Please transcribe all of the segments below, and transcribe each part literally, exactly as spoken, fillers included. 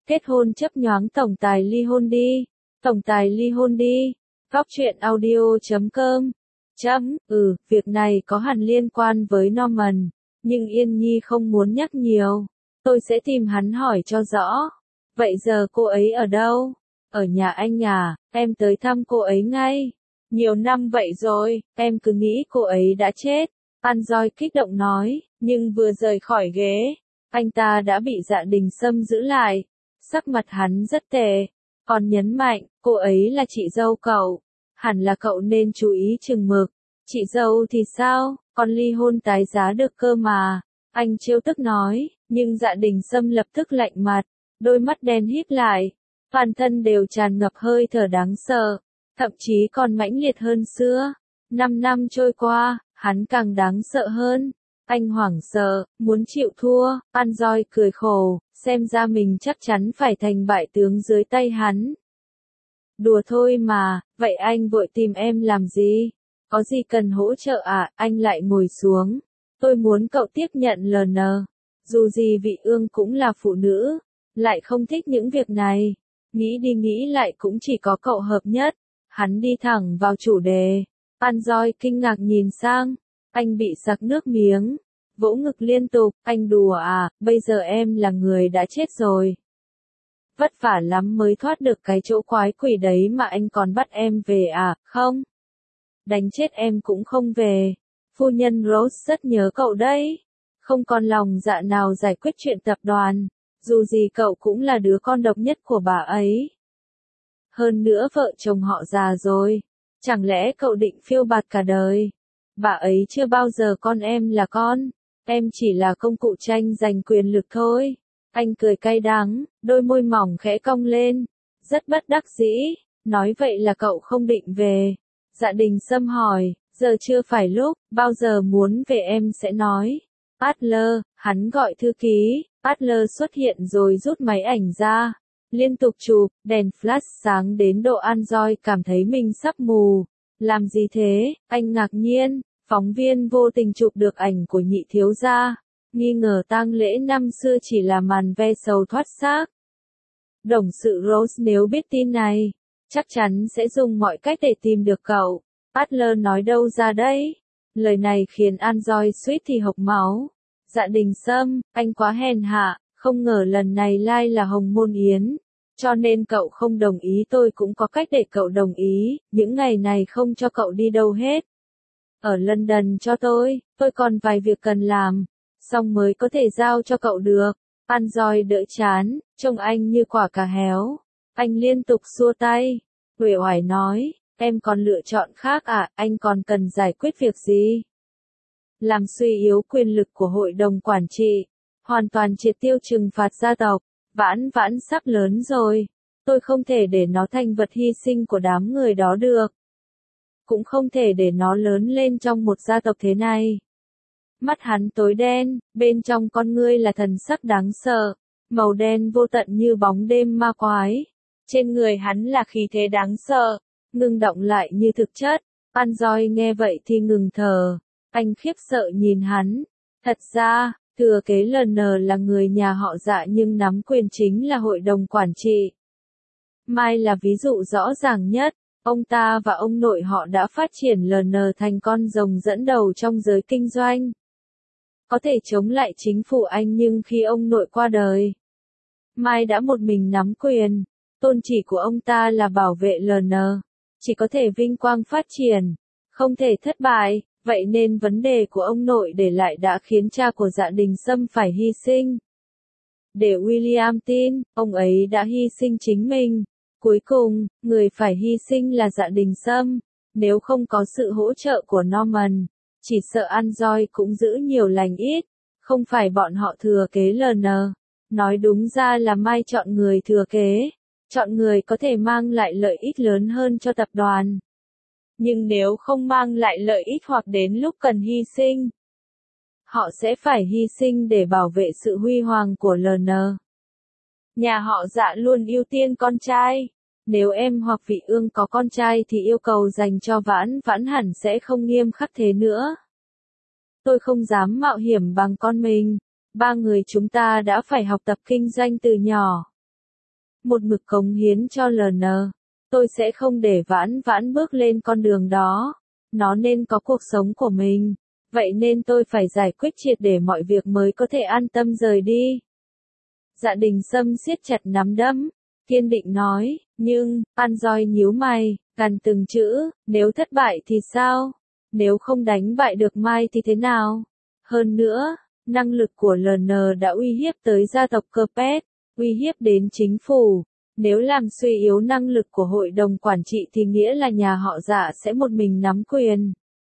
Kết hôn chấp nhoáng tổng tài ly hôn đi. Tổng tài ly hôn đi. Góc truyện audio chấm com. Chấm, ừ, việc này có hẳn liên quan với Norman, nhưng Yên Nhi không muốn nhắc nhiều. Tôi sẽ tìm hắn hỏi cho rõ. Vậy giờ cô ấy ở đâu? Ở nhà anh à, em tới thăm cô ấy ngay. Nhiều năm vậy rồi, em cứ nghĩ cô ấy đã chết. An Doi kích động nói, nhưng vừa rời khỏi ghế, anh ta đã bị Dạ Đình Sâm giữ lại. Sắc mặt hắn rất tệ, còn nhấn mạnh, cô ấy là chị dâu cậu. Hẳn là cậu nên chú ý chừng mực. Chị dâu thì sao, còn ly hôn tái giá được cơ mà. Anh trêu tức nói, nhưng Dạ Đình Sâm lập tức lạnh mặt, đôi mắt đen híp lại, toàn thân đều tràn ngập hơi thở đáng sợ, thậm chí còn mãnh liệt hơn xưa. Năm năm trôi qua, hắn càng đáng sợ hơn. Anh hoảng sợ, muốn chịu thua. An Doi cười khổ, xem ra mình chắc chắn phải thành bại tướng dưới tay hắn. Đùa thôi mà, vậy anh vội tìm em làm gì? Có gì cần hỗ trợ à? Anh lại ngồi xuống. Tôi muốn cậu tiếp nhận lờ nờ. Dù gì Vị Ương cũng là phụ nữ, lại không thích những việc này. Nghĩ đi nghĩ lại cũng chỉ có cậu hợp nhất. Hắn đi thẳng vào chủ đề. An Doi kinh ngạc nhìn sang. Anh bị sặc nước miếng, vỗ ngực liên tục. Anh đùa à, bây giờ em là người đã chết rồi. Vất vả lắm mới thoát được cái chỗ quái quỷ đấy mà anh còn bắt em về à, không? Đánh chết em cũng không về. Phu nhân Rose rất nhớ cậu đấy. Không còn lòng dạ nào giải quyết chuyện tập đoàn. Dù gì cậu cũng là đứa con độc nhất của bà ấy. Hơn nữa vợ chồng họ già rồi. Chẳng lẽ cậu định phiêu bạt cả đời? Bà ấy chưa bao giờ con em là con. Em chỉ là công cụ tranh giành quyền lực thôi. Anh cười cay đắng, đôi môi mỏng khẽ cong lên. Rất bất đắc dĩ. Nói vậy là cậu không định về. Dạ Đình Sâm hỏi, giờ chưa phải lúc, bao giờ muốn về em sẽ nói. Adler, hắn gọi thư ký. Adler xuất hiện rồi rút máy ảnh ra. Liên tục chụp, đèn flash sáng đến độ An Doi cảm thấy mình sắp mù. Làm gì thế? Anh ngạc nhiên. Phóng viên vô tình chụp được ảnh của nhị thiếu gia. Nghi ngờ tang lễ năm xưa chỉ là màn ve sầu thoát xác. Đồng sự Rose nếu biết tin này, chắc chắn sẽ dùng mọi cách để tìm được cậu. Adler nói đâu ra đấy? Lời này khiến An Doi suýt thì hộc máu. Dạ Đình Sâm, anh quá hèn hạ, không ngờ lần này lai là Hồng Môn Yến. Cho nên cậu không đồng ý, tôi cũng có cách để cậu đồng ý, những ngày này không cho cậu đi đâu hết. Ở London cho tôi, tôi còn vài việc cần làm, xong mới có thể giao cho cậu được. An Doi đỡ chán, trông anh như quả cà héo. Anh liên tục xua tay, uể oải nói, em còn lựa chọn khác à, anh còn cần giải quyết việc gì? Làm suy yếu quyền lực của hội đồng quản trị, hoàn toàn triệt tiêu trừng phạt gia tộc. Vãn Vãn sắp lớn rồi, tôi không thể để nó thành vật hy sinh của đám người đó được. Cũng không thể để nó lớn lên trong một gia tộc thế này. Mắt hắn tối đen, bên trong con ngươi là thần sắc đáng sợ, màu đen vô tận như bóng đêm ma quái. Trên người hắn là khí thế đáng sợ, ngưng động lại như thực chất. An Doi nghe vậy thì ngừng thở, anh khiếp sợ nhìn hắn. Thật ra, thừa kế lờ nờ là người nhà họ Dạ nhưng nắm quyền chính là hội đồng quản trị. Mai là ví dụ rõ ràng nhất. Ông ta và ông nội họ đã phát triển lờ nờ thành con rồng dẫn đầu trong giới kinh doanh. Có thể chống lại chính phủ Anh nhưng khi ông nội qua đời, Mai đã một mình nắm quyền. Tôn chỉ của ông ta là bảo vệ lờ nờ. Chỉ có thể vinh quang phát triển, không thể thất bại. Vậy nên vấn đề của ông nội để lại đã khiến cha của Dạ Đình Sâm phải hy sinh. Để William tin, ông ấy đã hy sinh chính mình. Cuối cùng, người phải hy sinh là Dạ Đình Sâm. Nếu không có sự hỗ trợ của Norman, chỉ sợ An Doi cũng giữ nhiều lành ít. Không phải bọn họ thừa kế lờ nờ. Nói đúng ra là Mai chọn người thừa kế. Chọn người có thể mang lại lợi ích lớn hơn cho tập đoàn. Nhưng nếu không mang lại lợi ích hoặc đến lúc cần hy sinh, họ sẽ phải hy sinh để bảo vệ sự huy hoàng của lờ nờ. Nhà họ Dạ luôn ưu tiên con trai. Nếu em hoặc Vị Ương có con trai thì yêu cầu dành cho Vãn Vãn hẳn sẽ không nghiêm khắc thế nữa. Tôi không dám mạo hiểm bằng con mình. Ba người chúng ta đã phải học tập kinh doanh từ nhỏ. một mực cống hiến cho lờ en. Tôi sẽ không để Vãn Vãn bước lên con đường đó. Nó nên có cuộc sống của mình. Vậy nên tôi phải giải quyết triệt để mọi việc mới có thể an tâm rời đi. Dạ Đình Sâm siết chặt nắm đấm, kiên định nói, nhưng, An Doi nhíu mày, gằn từng chữ, nếu thất bại thì sao? Nếu không đánh bại được Mai thì thế nào? Hơn nữa, năng lực của lờ en đã uy hiếp tới gia tộc Capet, uy hiếp đến chính phủ. Nếu làm suy yếu năng lực của hội đồng quản trị thì nghĩa là nhà họ Dạ sẽ một mình nắm quyền.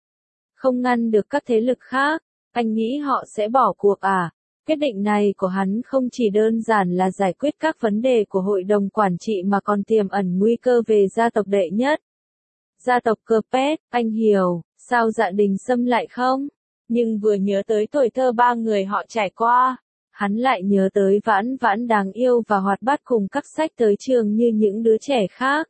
Không ngăn được các thế lực khác, anh nghĩ họ sẽ bỏ cuộc à? Quyết định này của hắn không chỉ đơn giản là giải quyết các vấn đề của hội đồng quản trị mà còn tiềm ẩn nguy cơ về gia tộc đệ nhất. Gia tộc Capet, anh hiểu, sao Dạ Đình Sâm lại không? Nhưng vừa nhớ tới tuổi thơ ba người họ trải qua, hắn lại nhớ tới Vãn Vãn đáng yêu và hoạt bát cùng cắp sách tới trường như những đứa trẻ khác.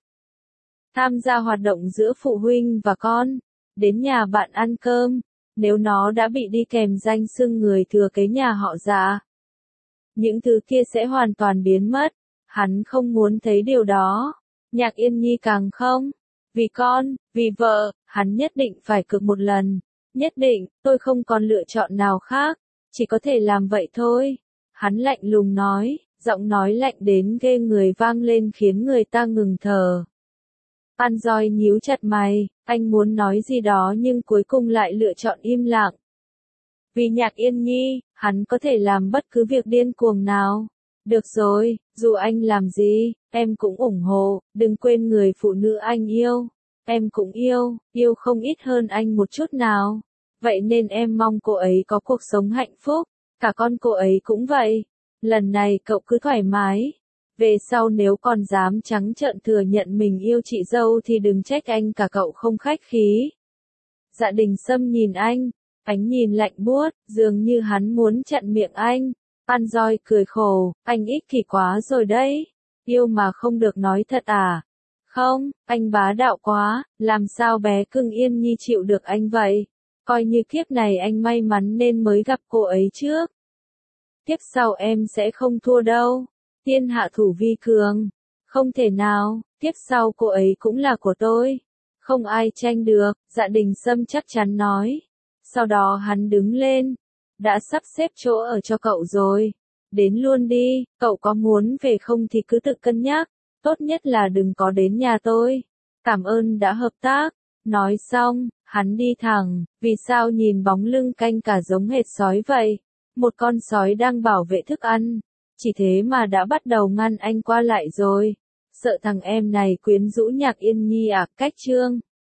Tham gia hoạt động giữa phụ huynh và con, đến nhà bạn ăn cơm, nếu nó đã bị đi kèm danh xưng người thừa kế nhà họ Dạ. Những thứ kia sẽ hoàn toàn biến mất, hắn không muốn thấy điều đó. Nhạc Yên Nhi càng không. Vì con, vì vợ, hắn nhất định phải cược một lần. Nhất định, tôi không còn lựa chọn nào khác, chỉ có thể làm vậy thôi. Hắn lạnh lùng nói, giọng nói lạnh đến ghê người vang lên khiến người ta ngừng thở. An Doi nhíu chặt mày, anh muốn nói gì đó nhưng cuối cùng lại lựa chọn im lặng. Vì Nhạc Yên Nhi, hắn có thể làm bất cứ việc điên cuồng nào. Được rồi, dù anh làm gì, em cũng ủng hộ, đừng quên người phụ nữ anh yêu. Em cũng yêu, yêu không ít hơn anh một chút nào. Vậy nên em mong cô ấy có cuộc sống hạnh phúc, cả con cô ấy cũng vậy. Lần này cậu cứ thoải mái. Về sau nếu còn dám trắng trợn thừa nhận mình yêu chị dâu thì đừng trách anh cả cậu không khách khí. Dạ Đình Sâm nhìn anh, ánh nhìn lạnh buốt, dường như hắn muốn chặn miệng anh. An Doi cười khổ, anh ích kỷ quá rồi đấy. Yêu mà không được nói thật à? Không, anh bá đạo quá, làm sao bé cưng Yên Nhi chịu được anh vậy? Coi như kiếp này anh may mắn nên mới gặp cô ấy trước. Kiếp sau em sẽ không thua đâu. Thiên hạ thủ vi cường. Không thể nào, tiếp sau cô ấy cũng là của tôi. Không ai tranh được, Dạ Đình Sâm chắc chắn nói. Sau đó hắn đứng lên. Đã sắp xếp chỗ ở cho cậu rồi. Đến luôn đi, cậu có muốn về không thì cứ tự cân nhắc. Tốt nhất là đừng có đến nhà tôi. Cảm ơn đã hợp tác. Nói xong, hắn đi thẳng. Vì sao nhìn bóng lưng canh cả giống hệt sói vậy? Một con sói đang bảo vệ thức ăn. Chỉ thế mà đã bắt đầu ngăn anh qua lại rồi. Sợ thằng em này quyến rũ Nhạc Yên Nhi à? Cách chương